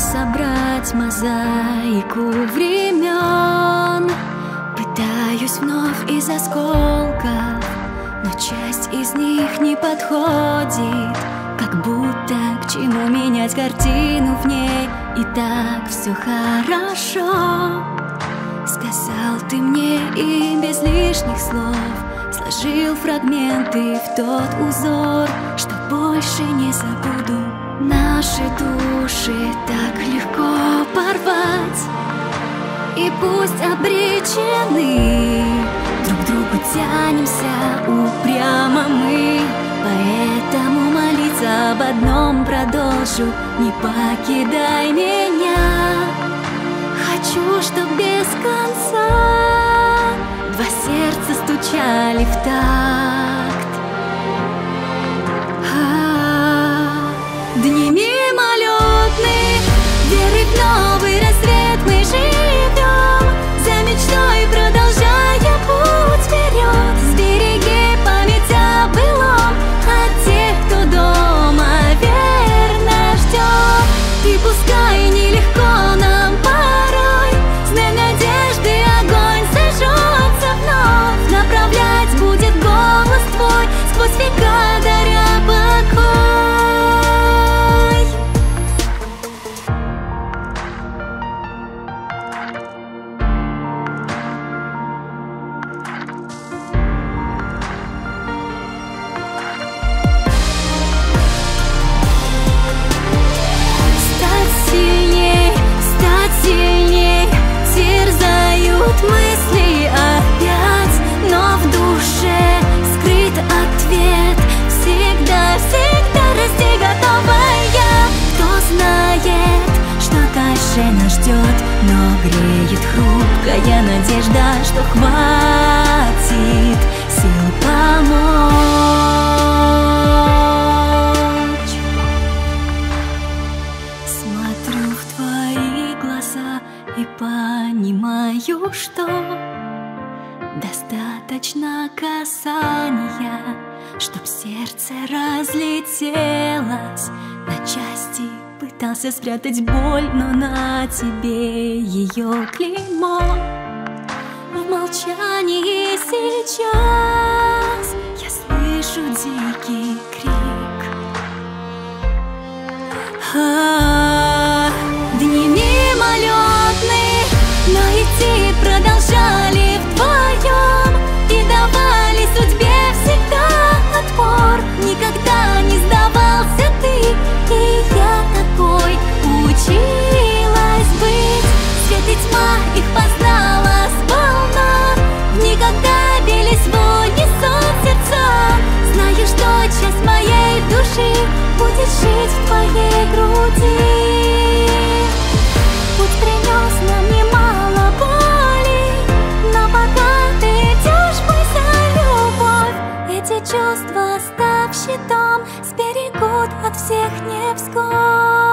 собрать мозаику времен. Пытаюсь вновь из осколков, но часть из них не подходит. Как будто к чему менять картину в ней, и так все хорошо. Сказал ты мне и без лишних слов сложил фрагменты в тот узор, что больше не забуду. Наши души так легко порвать, и пусть обречены, друг к другу тянемся упрямо мы. Поэтому молиться об одном продолжу: не покидай меня. Хочу, чтоб без конца два сердца стучали в такт. Дни мимолетные, веры в новый рассвет мы живем, за мечтой продолжая путь вперед. Сбереги память о былом, от тех, кто дома верно ждет. И пускай нелегко нам порой, знай надежды огонь зажжется вновь. Направлять будет голос твой сквозь века, даря покой. Мысли опять, но в душе скрыт ответ. Всегда, всегда расти готовая. Кто знает, что дальше нас ждет, но греет хрупкая надежда, что хватит сил помочь. Смотрю в твои глаза и понимаю, что достаточно касания, чтоб сердце разлетелось на части. Пытался спрятать боль, но на тебе ее клеймо. В молчании сейчас я слышу дикий крик. Дни мимолетные, но идти продолжали вдвоем и давали судьбе всегда отпор. Никогда не сдавался ты, и я такой училась быть. Свет и тьма их познала сполна, никогда бились в унисон сердца. Знаю, что часть моей души будет жить в твоей груди. Путь принес нам немало боли, но пока ты идешь, бойся любовь. Эти чувства, став щитом, сберегут от всех невзгод.